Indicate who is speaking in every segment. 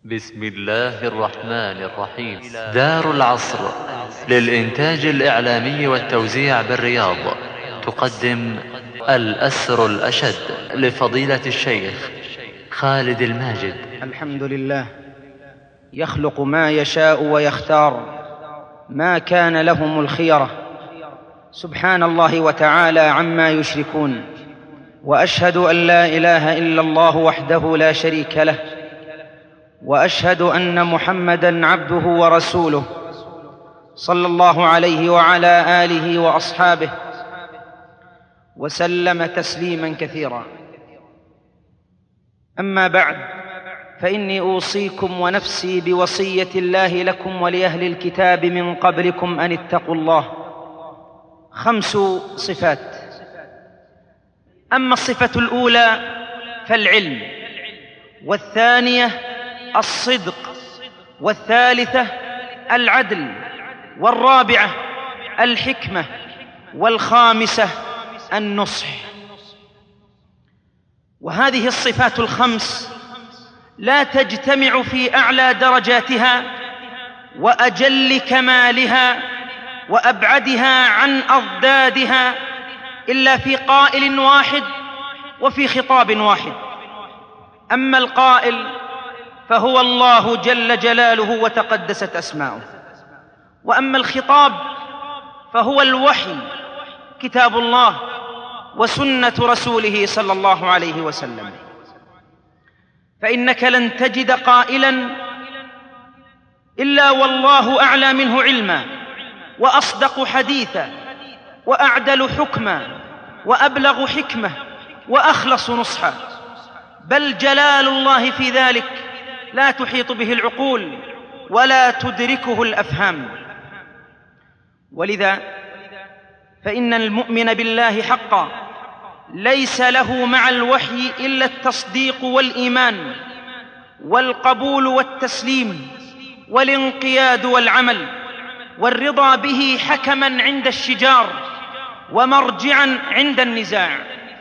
Speaker 1: بسم الله الرحمن الرحيم. دار العصر للإنتاج الإعلامي والتوزيع بالرياض تقدم الأسر الأشد لفضيلة الشيخ خالد الماجد.
Speaker 2: الحمد لله، يخلق ما يشاء ويختار، ما كان لهم الخيرة، سبحان الله وتعالى عما يشركون. وأشهد أن لا إله إلا الله وحده لا شريك له، وأشهد أن محمدًا عبده ورسوله، صلى الله عليه وعلى آله وأصحابه وسلم تسليمًا كثيرا. أما بعد، فإني أوصيكم ونفسي بوصية الله لكم ولأهل الكتاب من قبلكم أن اتقوا الله. 5 صفات. أما الصفة الأولى فالعلم، والثانية الصدق، والثالثة العدل، والرابعة الحكمة، والخامسة النصح. وهذه الصفات ال5 لا تجتمع في أعلى درجاتها وأجل كمالها وأبعدها عن أضدادها إلا في قائل واحد وفي خطاب واحد. أما القائل فهو الله جل جلاله وتقدست أسماؤه، وأما الخطاب فهو الوحي، كتاب الله وسنة رسوله صلى الله عليه وسلم. فإنك لن تجد قائلا إلا والله أعلى منه علما، وأصدق حديثا، وأعدل حكما، وأبلغ حكمة، وأخلص نصحا، بل جلال الله في ذلك لا تحيط به العقول ولا تدركه الأفهام. ولذا فإن المؤمن بالله حقا ليس له مع الوحي إلا التصديق والإيمان والقبول والتسليم والانقياد والعمل والرضا به حكما عند الشجار ومرجعا عند النزاع.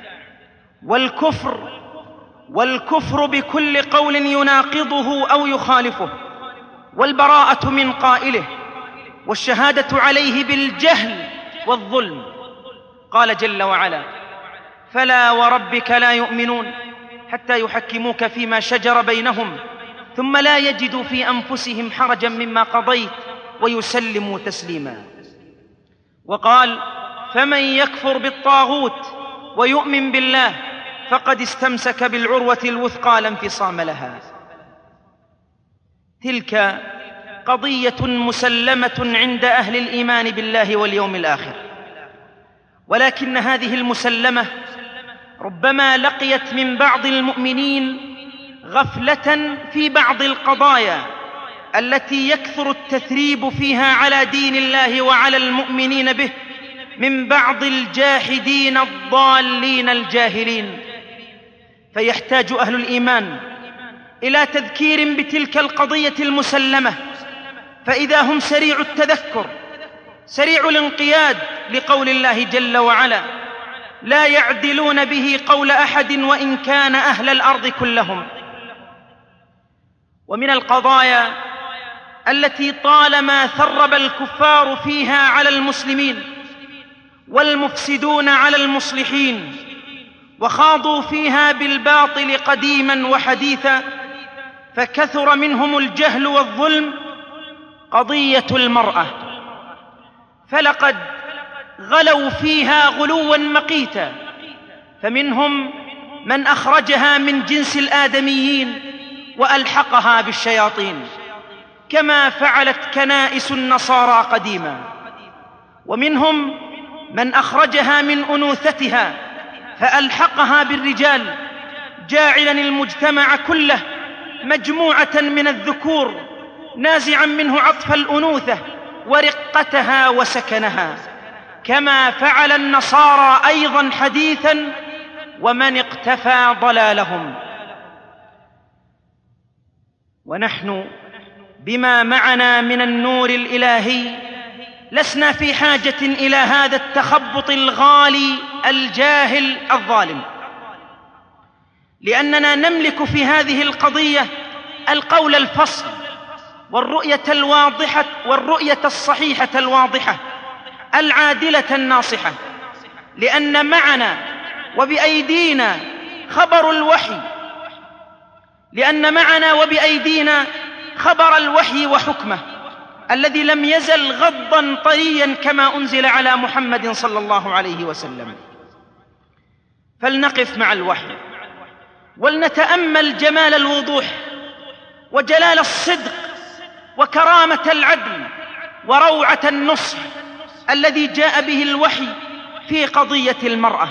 Speaker 2: والكفر بكل قول يناقضه أو يخالفه، والبراءة من قائله، والشهادة عليه بالجهل والظلم. قال جل وعلا: فلا وربك لا يؤمنون حتى يحكموك فيما شجر بينهم ثم لا يجدوا في أنفسهم حرجا مما قضيت ويسلموا تسليما. وقال: فمن يكفر بالطاغوت ويؤمن بالله فقد استمسك بالعروة الوثقى لا انفصام لها. تلك قضية مسلمة عند أهل الإيمان بالله واليوم الآخر، ولكن هذه المسلمة ربما لقيت من بعض المؤمنين غفلة في بعض القضايا التي يكثر التثريب فيها على دين الله وعلى المؤمنين به من بعض الجاحدين الضالين الجاهلين. فيحتاج أهل الإيمان إلى تذكير بتلك القضية المسلمة، فإذا هم سريع التذكر، سريع الانقياد لقول الله جل وعلا: لا يعدلون به قول أحد وإن كان أهل الأرض كلهم. ومن القضايا التي طالما ثرب الكفار فيها على المسلمين والمفسدون على المصلحين وخاضوا فيها بالباطل قديما وحديثا فكثر منهم الجهل والظلم، قضية المرأة. فلقد غلوا فيها غلوا مقيتا، فمنهم من أخرجها من جنس الآدميين وألحقها بالشياطين، كما فعلت كنائس النصارى قديما. ومنهم من أخرجها من أنوثتها فألحقها بالرجال، جاعلا المجتمع كله مجموعة من الذكور، نازعا منه عطف الأنوثة ورقتها وسكنها، كما فعل النصارى أيضا حديثا ومن اقتفى ضلالهم. ونحن بما معنا من النور الإلهي لسنا في حاجة إلى هذا التخبط الغالي الجاهل الظالم، لأننا نملك في هذه القضية القول الفصل والرؤية الصحيحة الواضحة العادلة الناصحة، لأن معنا وبأيدينا خبر الوحي وحكمه الذي لم يزل غضا طريا كما أنزل على محمد صلى الله عليه وسلم. فلنقف مع الوحي ولنتأمل جمال الوضوح وجلال الصدق وكرامة العدل وروعة النصح الذي جاء به الوحي في قضية المرأة،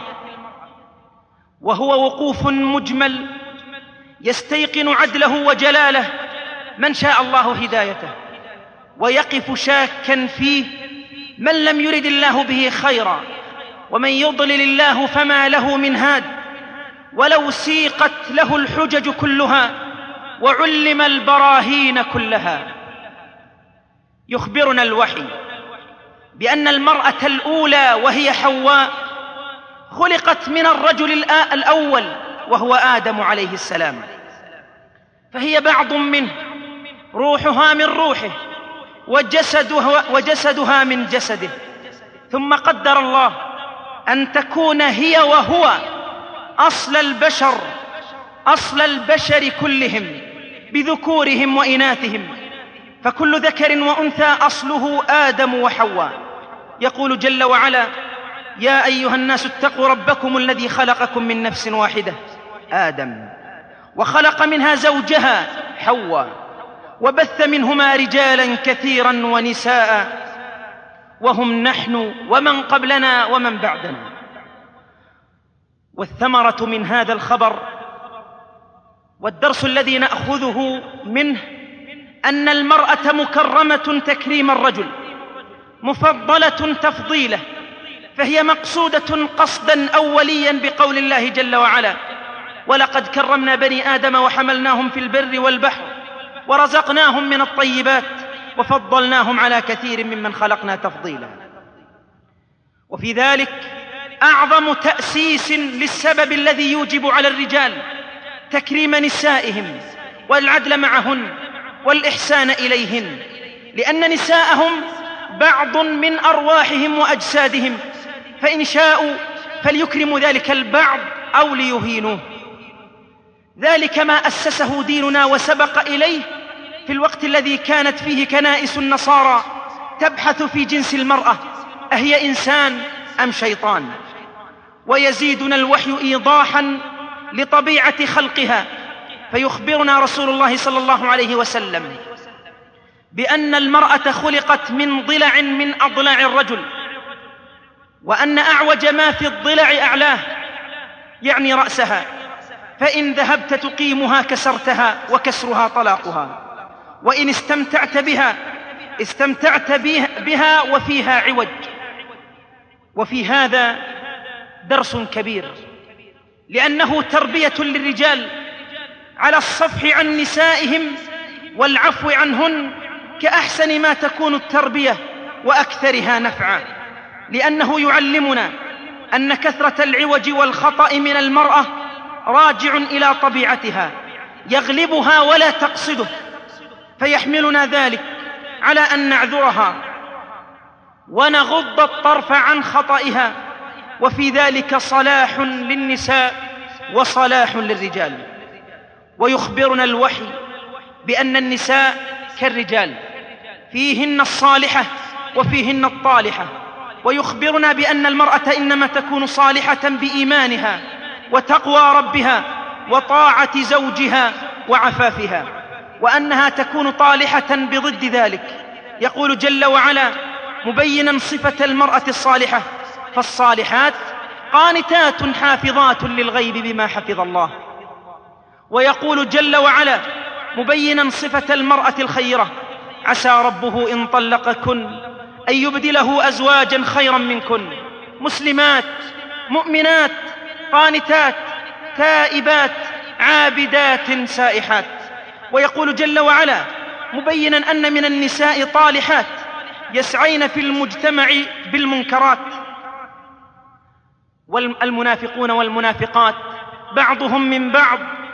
Speaker 2: وهو وقوف مجمل يستيقن عدله وجلاله من شاء الله هدايته، ويقف شاكا فيه من لم يرد الله به خيرا، ومن يضلل الله فما له من هاد. ولو سيقت له الحجج كلها وعلم البراهين كلها. يخبرنا الوحي بأن المرأة الأولى وهي حواء خلقت من الرجل الأول وهو آدم عليه السلام، فهي بعض منه، روحها من روحه وجسدها من جسده. ثم قدر الله أن تكون هي وهو أصل البشر كلهم بذكورهم وإناثهم، فكل ذكر وأنثى أصله آدم وحواء. يقول جل وعلا: يا أيها الناس اتقوا ربكم الذي خلقكم من نفس واحدة آدم، وخلق منها زوجها حواء، وبث منهما رجالا كثيرا ونساء، وهم نحن ومن قبلنا ومن بعدنا. والثمرة من هذا الخبر والدرس الذي نأخذه منه أن المرأة مكرمة تكريم الرجل، مفضلة تفضيله، فهي مقصودة قصدا أوليا بقول الله جل وعلا: ولقد كرمنا بني آدم وحملناهم في البر والبحر ورزقناهم من الطيبات وفضلناهم على كثير ممن خلقنا تفضيلا. وفي ذلك أعظم تأسيس للسبب الذي يوجب على الرجال تكريم نسائهم والعدل معهن والإحسان إليهن، لأن نساءهم بعض من أرواحهم وأجسادهم، فإن شاءوا فليكرموا ذلك البعض أو ليهينوه. ذلك ما أسسه ديننا وسبق إليه في الوقت الذي كانت فيه كنائس النصارى تبحث في جنس المرأة أهي إنسان أم شيطان. ويزيدنا الوحي إيضاحا لطبيعة خلقها، فيخبرنا رسول الله صلى الله عليه وسلم بأن المرأة خلقت من ضلع من أضلاع الرجل، وأن أعوج ما في الضلع أعلاه، يعني رأسها، فإن ذهبت تقيمها كسرتها وكسرها طلاقها، وإن استمتعت بها وفيها عوج. وفي هذا درس كبير، لأنه تربية للرجال على الصفح عن نسائهم والعفو عنهن كأحسن ما تكون التربية وأكثرها نفعا، لأنه يعلمنا أن كثرة العوج والخطأ من المرأة راجع إلى طبيعتها يغلبها ولا تقصده، فيحملنا ذلك على أن نعذرها ونغض الطرف عن خطئها، وفي ذلك صلاح للنساء وصلاح للرجال. ويخبرنا الوحي بأن النساء كالرجال، فيهن الصالحة وفيهن الطالحة، ويخبرنا بأن المرأة إنما تكون صالحة بإيمانها وتقوى ربها وطاعة زوجها وعفافها، وأنها تكون طالحة بضد ذلك. يقول جل وعلا مبينا صفة المرأة الصالحة: فالصالحات قانتات حافظات للغيب بما حفظ الله. ويقول جل وعلا مبينا صفة المرأة الخيرة: عسى ربه إن طلقكن أن يبدله أزواجا خيرا منكن مسلمات مؤمنات قانتات تائبات عابدات سائحات. ويقول جل وعلا مبينا أن من النساء طالحات يسعين في المجتمع بالمنكرات، والمنافقون والمنافقات بعضهم من بعض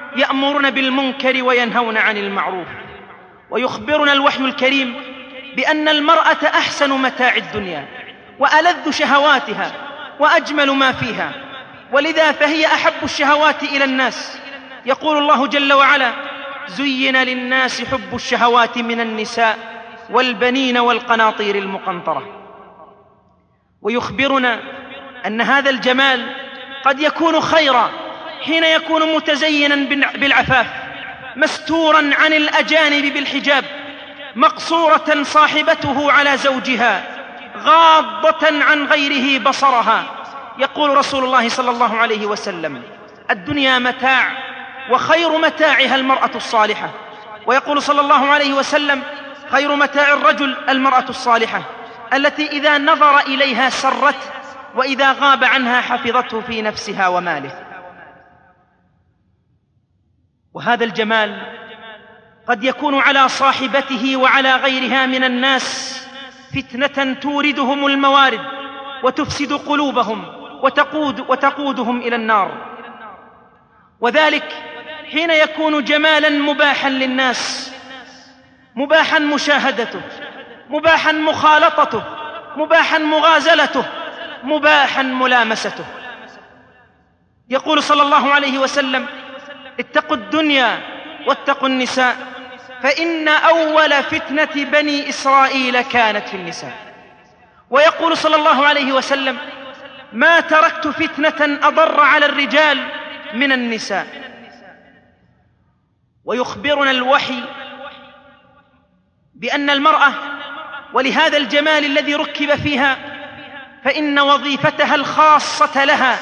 Speaker 2: يأمرون بالمنكر وينهون عن المعروف. ويخبرنا الوحي الكريم بأن المرأة أحسن متاع الدنيا وألذ شهواتها وأجمل ما فيها، ولذا فهي أحب الشهوات إلى الناس. يقول الله جل وعلا: زين للناس حب الشهوات من النساء والبنين والقناطير المقنطرة. ويخبرنا أن هذا الجمال قد يكون خيرا حين يكون متزينا بالعفاف، مستورا عن الأجانب بالحجاب، مقصورة صاحبته على زوجها، غاضة عن غيره بصرها. يقول رسول الله صلى الله عليه وسلم: الدنيا متاع وخير متاعها المرأة الصالحة. ويقول صلى الله عليه وسلم: خير متاع الرجل المرأة الصالحة التي إذا نظر إليها سرته وإذا غاب عنها حفظته في نفسها وماله. وهذا الجمال قد يكون على صاحبته وعلى غيرها من الناس فتنة توردهم الموارد وتفسد قلوبهم وتقودهم إلى النار. وذلك حين يكون جمالا مباحا للناس، مباحا مشاهدته، مباحا مخالطته، مباحا مغازلته، مباحا ملامسته. يقول صلى الله عليه وسلم: اتقوا الدنيا واتقوا النساء، فإن أول فتنة بني إسرائيل كانت في النساء. ويقول صلى الله عليه وسلم: ما تركت فتنة أضر على الرجال من النساء. ويخبرنا الوحي بأن المرأة ولهذا الجمال الذي ركب فيها فإن وظيفتها الخاصة لها،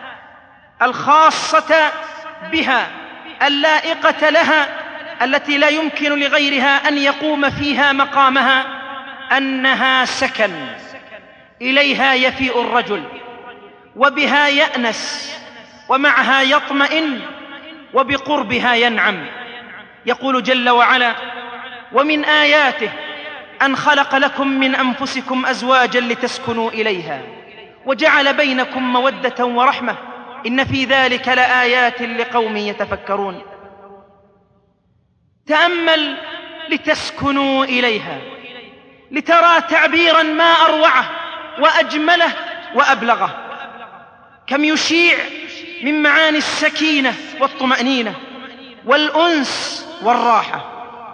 Speaker 2: الخاصة بها، اللائقة لها، التي لا يمكن لغيرها أن يقوم فيها مقامها، أنها سكن إليها يفيء الرجل وبها يأنس ومعها يطمئن وبقربها ينعم. يقول جل وعلا: ومن آياته أن خلق لكم من أنفسكم أزواجا لتسكنوا إليها وجعل بينكم مودة ورحمة إن في ذلك لآيات لقوم يتفكرون. تأمل لتسكنوا إليها، لترى تعبيرا ما أروعه وأجمله وأبلغه، كم يشيع من معاني السكينة والطمأنينة والأنس والراحة.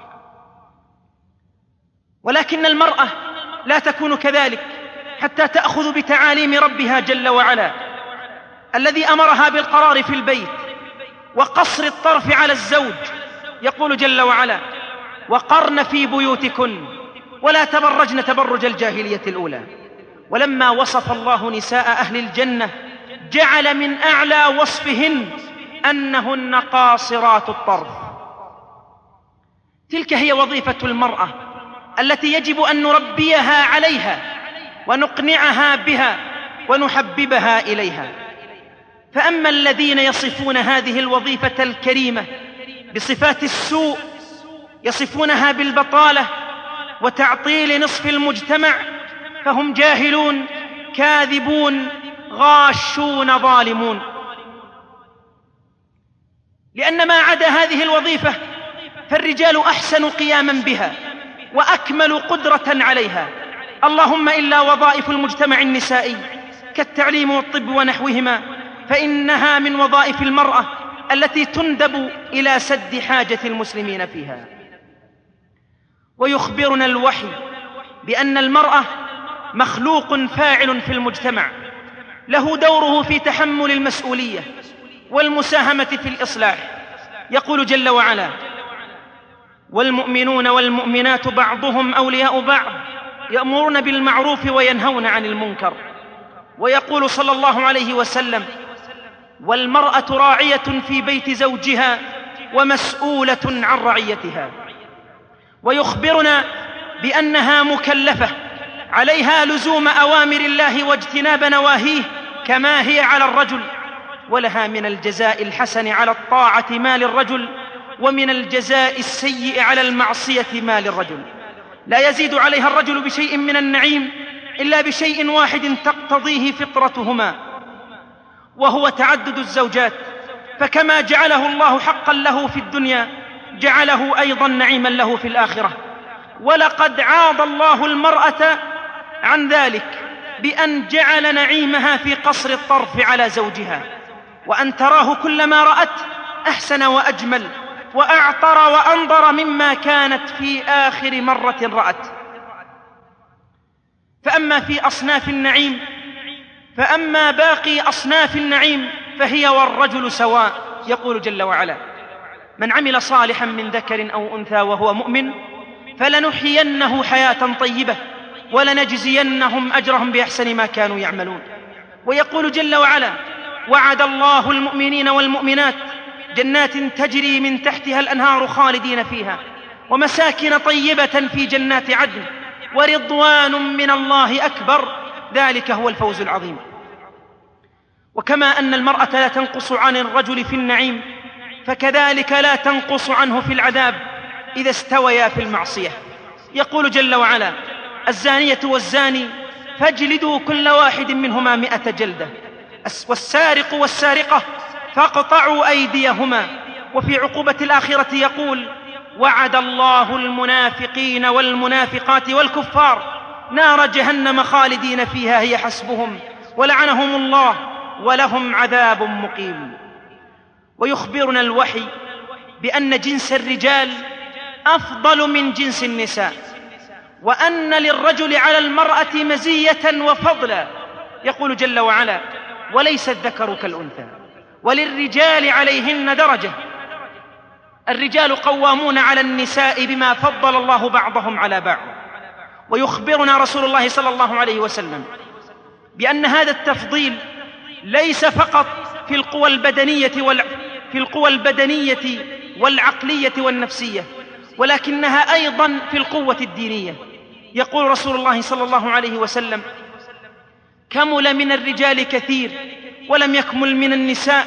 Speaker 2: ولكن المرأة لا تكون كذلك حتى تأخذ بتعاليم ربها جل وعلا الذي أمرها بالقرار في البيت وقصر الطرف على الزوج. يقول جل وعلا: وقرن في بيوتكن ولا تبرجن تبرج الجاهلية الأولى. ولما وصف الله نساء أهل الجنة جعل من أعلى وصفهن أنهن قاصرات الطرف. تلك هي وظيفة المرأة التي يجب أن نربيها عليها ونقنعها بها ونحببها إليها. فأما الذين يصفون هذه الوظيفة الكريمة بصفات السوء، يصفونها بالبطالة وتعطيل نصف المجتمع، فهم جاهلون كاذبون غاشون ظالمون. لأن ما عدا هذه الوظيفة فالرجال أحسن قياما بها وأكمل قدرة عليها، اللهم إلا وظائف المجتمع النسائي كالتعليم والطب ونحوهما، فإنها من وظائف المرأة التي تندب إلى سد حاجة المسلمين فيها. ويخبرنا الوحي بأن المرأة مخلوق فاعل في المجتمع، له دوره في تحمل المسؤولية والمساهمة في الإصلاح. يقول جل وعلا: والمؤمنون والمؤمنات بعضهم أولياء بعض يأمرون بالمعروف وينهون عن المنكر. ويقول صلى الله عليه وسلم: والمرأة راعية في بيت زوجها ومسؤولة عن رعيتها. ويخبرنا بأنها مكلفة، عليها لزوم أوامر الله واجتناب نواهيه كما هي على الرجل، ولها من الجزاء الحسن على الطاعة ما للرجل، ومن الجزاء السيء على المعصية ما للرجل. لا يزيد عليها الرجل بشيء من النعيم إلا بشيء واحد تقتضيه فطرتهما، وهو تعدد الزوجات فكما جعله الله حقا له في الدنيا جعله أيضا نعيما له في الآخرة. ولقد عاض الله المرأة عن ذلك بأن جعل نعيمها في قصر الطرف على زوجها، وأن تراه كلما رأت أحسن وأجمل وأعطر وأنظر مما كانت في آخر مرة رأت. فأما باقي أصناف النعيم فهي والرجل سواء. يقول جل وعلا: من عمل صالحا من ذكر أو أنثى وهو مؤمن فلنحيينه حياة طيبة ولنجزينهم أجرهم بأحسن ما كانوا يعملون. ويقول جل وعلا: وعد الله المؤمنين والمؤمنات جنات تجري من تحتها الأنهار خالدين فيها ومساكن طيبة في جنات عدن ورضوان من الله أكبر ذلك هو الفوز العظيم. وكما أن المرأة لا تنقص عن الرجل في النعيم فكذلك لا تنقص عنه في العذاب إذا استويا في المعصية. يقول جل وعلا: الزانية والزاني فاجلدوا كل واحد منهما 100 جلدة والسارق والسارقة فاقطعوا أيديهما. وفي عقوبة الآخرة يقول: وعد الله المنافقين والمنافقات والكفار نار جهنم خالدين فيها هي حسبهم ولعنهم الله ولهم عذاب مقيم. ويخبرنا الوحي بأن جنس الرجال أفضل من جنس النساء، وأن للرجل على المرأة مزية وفضلا. يقول جل وعلا: وليس الذكر كالأنثى وللرجال عليهن درجة. الرجال قوامون على النساء بما فضل الله بعضهم على بعض. ويخبرنا رسول الله صلى الله عليه وسلم بأن هذا التفضيل ليس فقط في القوى البدنية والعقلية والنفسية، ولكنها أيضا في القوة الدينية. يقول رسول الله صلى الله عليه وسلم: كمل من الرجال كثير ولم يكمل من النساء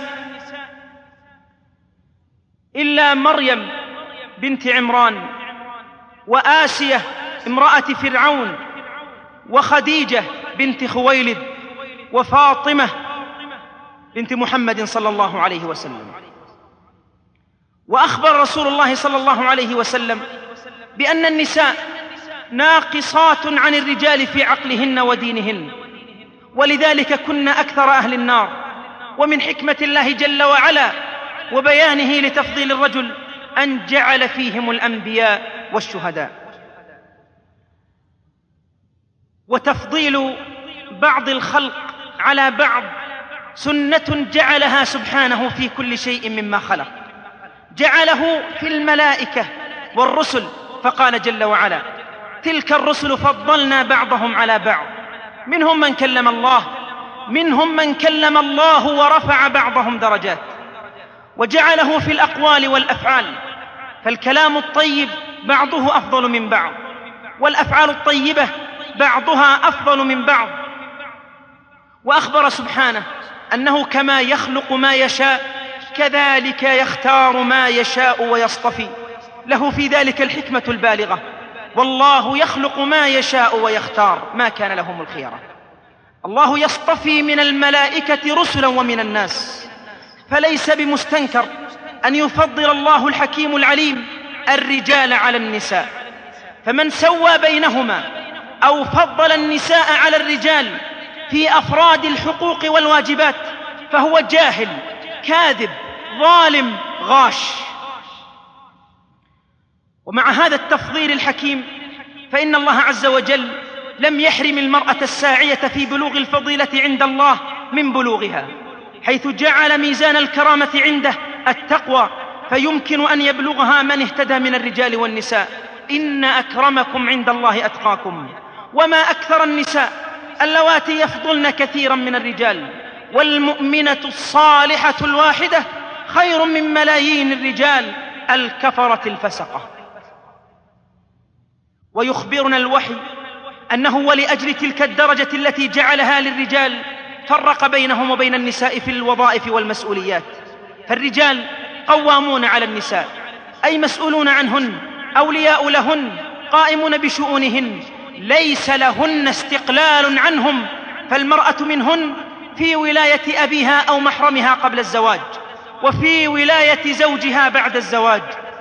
Speaker 2: إلا مريم بنت عمران وآسية امرأة فرعون وخديجة بنت خويلد وفاطمة بنت محمد صلى الله عليه وسلم. وأخبر رسول الله صلى الله عليه وسلم بأن النساء ناقصات عن الرجال في عقلهن ودينهن، ولذلك كن أكثر أهل النار. ومن حكمة الله جل وعلا وبيانه لتفضيل الرجل أن جعل فيهم الأنبياء والشهداء. وتفضيل بعض الخلق على بعض سنة جعلها سبحانه في كل شيء مما خلق، جعله في الملائكة والرسل، فقال جل وعلا: تلك الرسل فضلنا بعضهم على بعض منهم من كلم الله ورفع بعضهم درجات. وجعله في الأقوال والأفعال، فالكلام الطيب بعضه أفضل من بعض، والأفعال الطيبة بعضها أفضل من بعض. وأخبر سبحانه أنه كما يخلق ما يشاء كذلك يختار ما يشاء ويصطفي، له في ذلك الحكمة البالغة. والله يخلق ما يشاء ويختار، ما كان لهم الخيرة. الله يصطفي من الملائكة رسلا ومن الناس، فليس بمستنكر أن يفضل الله الحكيم العليم الرجال على النساء. فمن سوى بينهما أو فضل النساء على الرجال في أفراد الحقوق والواجبات فهو جاهل كاذب ظالم غاش. ومع هذا التفضيل الحكيم فإن الله عز وجل لم يحرم المرأة الساعية في بلوغ الفضيلة عند الله من بلوغها، حيث جعل ميزان الكرامة عنده التقوى، فيمكن أن يبلغها من اهتدى من الرجال والنساء. إن أكرمكم عند الله أتقاكم. وما أكثر النساء اللواتي يفضلن كثيرا من الرجال، والمؤمنة الصالحة الواحدة خير من ملايين الرجال الكفرة الفسقة. ويخبرنا الوحي أنه ولأجل تلك الدرجة التي جعلها للرجال فرق بينهم وبين النساء في الوظائف والمسؤوليات. فالرجال قوامون على النساء، أي مسؤولون عنهن، أولياء لهن، قائمون بشؤونهن، ليس لهن استقلال عنهم، فالمرأة منهن في ولاية أبيها أو محرمها قبل الزواج، وفي ولاية زوجها بعد الزواج.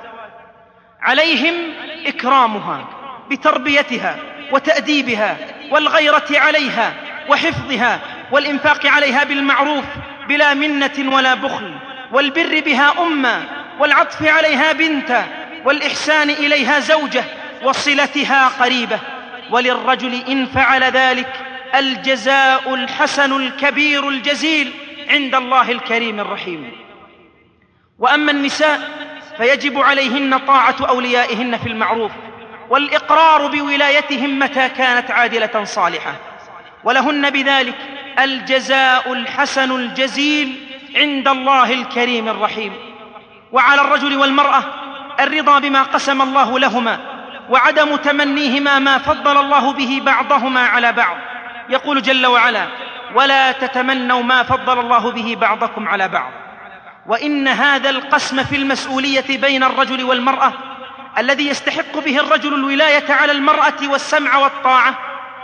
Speaker 2: عليهم إكرامها بتربيتها وتأديبها والغيرة عليها وحفظها والإنفاق عليها بالمعروف بلا منة ولا بخل، والبر بها أما، والعطف عليها بنتا، والإحسان إليها زوجة، وصلتها قريبة. وللرجل إن فعل ذلك الجزاء الحسن الكبير الجزيل عند الله الكريم الرحيم. وأما النساء فيجب عليهن طاعة أوليائهن في المعروف، والإقرار بولايتهم متى كانت عادلة صالحة، ولهن بذلك الجزاء الحسن الجزيل عند الله الكريم الرحيم. وعلى الرجل والمرأة الرضا بما قسم الله لهما، وعدم تمنيهما ما فضل الله به بعضهما على بعض. يقول جل وعلا: ولا تتمنوا ما فضل الله به بعضكم على بعض. وإن هذا القسم في المسؤولية بين الرجل والمرأة الذي يستحق به الرجل الولاية على المرأة والسمع والطاعة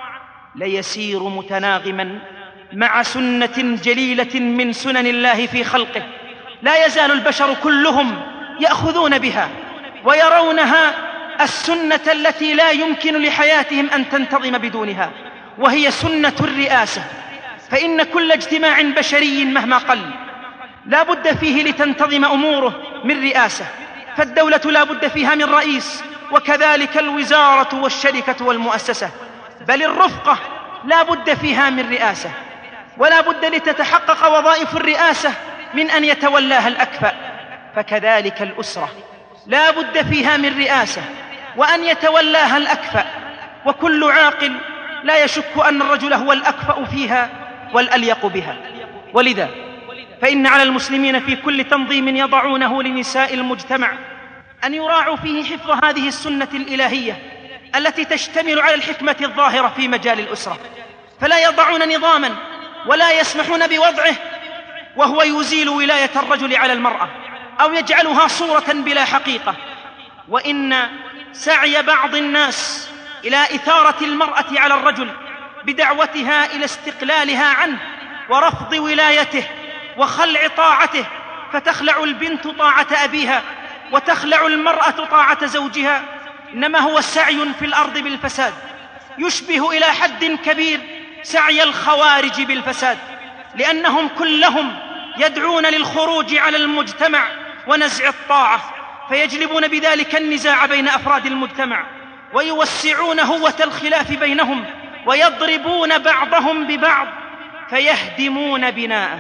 Speaker 2: ليسير متناغما مع سنة جليلة من سنن الله في خلقه، لا يزال البشر كلهم يأخذون بها ويرونها السنة التي لا يمكن لحياتهم أن تنتظم بدونها، وهي سنة الرئاسة. فإن كل اجتماع بشري مهما قل لا بد فيه لتنتظم أموره من رئاسة، فالدولة لا بد فيها من رئيس، وكذلك الوزارة والشركة والمؤسسة، بل الرفقة لا بد فيها من رئاسة، ولا بد لتتحقق وظائف الرئاسة من أن يتولاها الأكفأ. فكذلك الأسرة لا بد فيها من رئاسة وأن يتولاها الأكفأ، وكل عاقل لا يشك أن الرجل هو الأكفأ فيها والأليق بها. ولذا فإن على المسلمين في كل تنظيم يضعونه لنساء المجتمع أن يراعوا فيه حفظ هذه السنة الإلهية التي تشتمل على الحكمة الظاهرة في مجال الأسرة، فلا يضعون نظاما ولا يسمحون بوضعه وهو يزيل ولاية الرجل على المرأة أو يجعلها صورة بلا حقيقة. وإن سعي بعض الناس إلى إثارة المرأة على الرجل بدعوتها إلى استقلالها عنه ورفض ولايته وخلع طاعته، فتخلع البنت طاعة أبيها وتخلع المرأة طاعة زوجها، إنما هو سعي في الأرض بالفساد، يشبه إلى حد كبير سعي الخوارج بالفساد، لأنهم كلهم يدعون للخروج على المجتمع ونزع الطاعة، فيجلبون بذلك النزاع بين أفراد المجتمع، ويوسعون هوة الخلاف بينهم، ويضربون بعضهم ببعض، فيهدمون بناءه.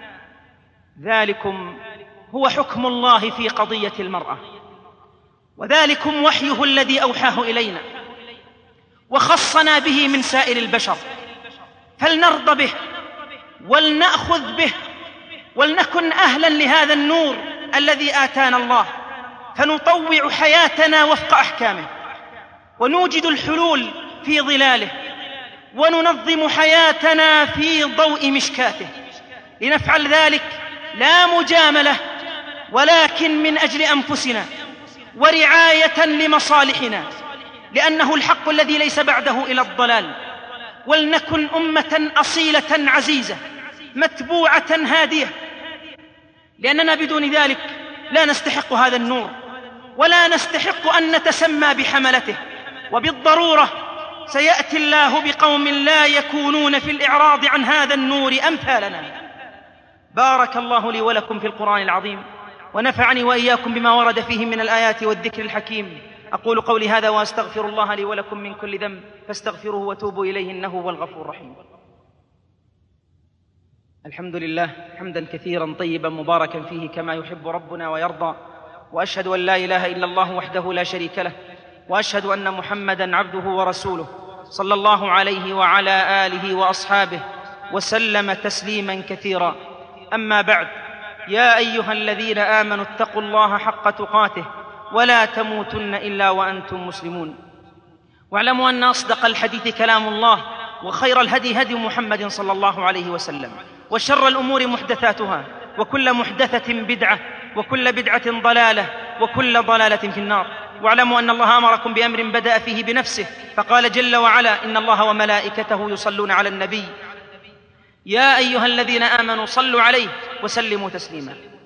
Speaker 2: ذلكم هو حكم الله في قضية المرأة، وذلكم وحيه الذي أوحاه إلينا وخصنا به من سائر البشر، فلنرضى به ولنأخذ به ولنكن أهلا لهذا النور الذي آتانا الله، فنطوع حياتنا وفق أحكامه، ونوجد الحلول في ظلاله، وننظم حياتنا في ضوء مشكاته. لنفعل ذلك لا مجاملة، ولكن من أجل أنفسنا ورعاية لمصالحنا، لأنه الحق الذي ليس بعده إلى الضلال. ولنكن أمة أصيلة عزيزة متبوعة هادية، لأننا بدون ذلك لا نستحق هذا النور، ولا نستحق أن نتسمى بحملته. وبالضرورة سيأتي الله بقوم لا يكونون في الإعراض عن هذا النور أمثالنا. بارك الله لي ولكم في القرآن العظيم، ونفعني وإياكم بما ورد فيه من الآيات والذكر الحكيم. أقول قولي هذا وأستغفر الله لي ولكم من كل ذنب، فاستغفروه وتوبوا إليه إنه هو الغفور الرحيم. الحمد لله حمدا كثيرا طيبا مباركا فيه كما يحب ربنا ويرضى، وأشهد أن لا إله إلا الله وحده لا شريك له، وأشهد أن محمدا عبده ورسوله صلى الله عليه وعلى آله وأصحابه وسلم تسليما كثيرا. أما بعد، يا أيها الذين آمنوا اتقوا الله حق تقاته ولا تموتن إلا وأنتم مسلمون. واعلموا أن أصدق الحديث كلام الله، وخير الهدي هدي محمد صلى الله عليه وسلم، وشر الأمور محدثاتها، وكل محدثة بدعة، وكل بدعة ضلالة، وكل ضلالة في النار. واعلموا أن الله أمركم بأمر بدأ فيه بنفسه، فقال جل وعلا: إن الله وملائكته يصلون على النبي يا أيها الذين آمنوا صلوا عليه وسلموا تسليما.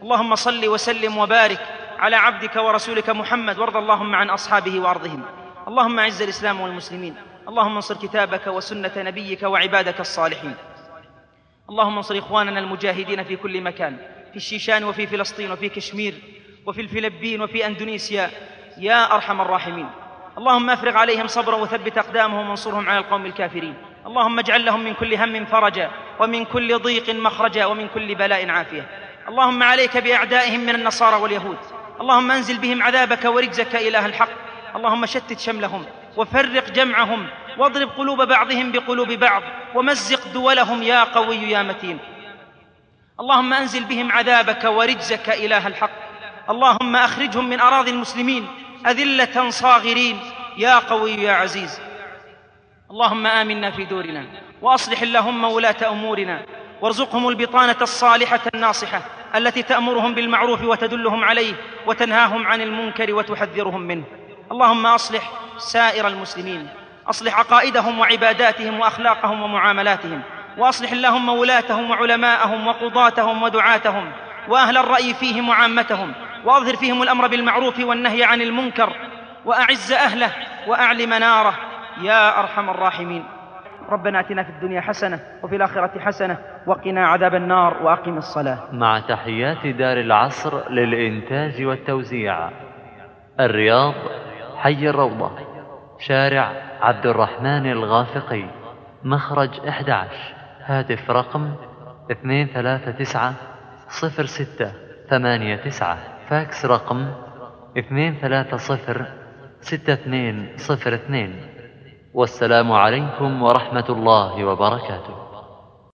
Speaker 2: اللهم صل وسلم وبارك على عبدك ورسولك محمد، وارض اللهم عن أصحابه وأرضهم. اللهم أعز الإسلام والمسلمين، اللهم انصر كتابك وسنة نبيك وعبادك الصالحين. اللهم انصر إخواننا المجاهدين في كل مكان، في الشيشان وفي فلسطين وفي كشمير وفي الفلبين وفي أندونيسيا يا أرحم الراحمين. اللهم أفرغ عليهم صبرا وثبت أقدامهم وانصرهم على القوم الكافرين. اللهم اجعل لهم من كل هم فرجا ومن كل ضيق مخرجا ومن كل بلاء عافية. اللهم عليك بأعدائهم من النصارى واليهود، اللهم أنزل بهم عذابك ورجزك إله الحق. اللهم شتت شملهم وفرق جمعهم واضرب قلوب بعضهم بقلوب بعض ومزق دولهم يا قوي يا متين. اللهم أنزل بهم عذابك ورجزك إله الحق. اللهم أخرجهم من أراضي المسلمين أذلة صاغرين يا قوي يا عزيز. اللهم آمنا في دورنا وأصلح اللهم ولاة أمورنا، وارزقهم البطانة الصالحة الناصحة التي تأمرهم بالمعروف وتدلهم عليه وتنهاهم عن المنكر وتحذرهم منه. اللهم أصلح سائر المسلمين، أصلح عقائدهم وعباداتهم وأخلاقهم ومعاملاتهم، وأصلح اللهم ولاتهم وعلماءهم وقضاتهم ودعاتهم وأهل الرأي فيهم وعامتهم، وأظهر فيهم الأمر بالمعروف والنهي عن المنكر، وأعز أهله وأعل مناره يا أرحم الراحمين. ربنا آتنا في الدنيا حسنة وفي الآخرة حسنة وقنا عذاب النار، وأقم الصلاة.
Speaker 1: مع تحيات دار العصر للإنتاج والتوزيع، الرياض، حي الروضة، شارع عبد الرحمن الغافقي، مخرج 11، هاتف رقم 239-0689، فاكس رقم 230-6202. والسلام عليكم ورحمة الله وبركاته.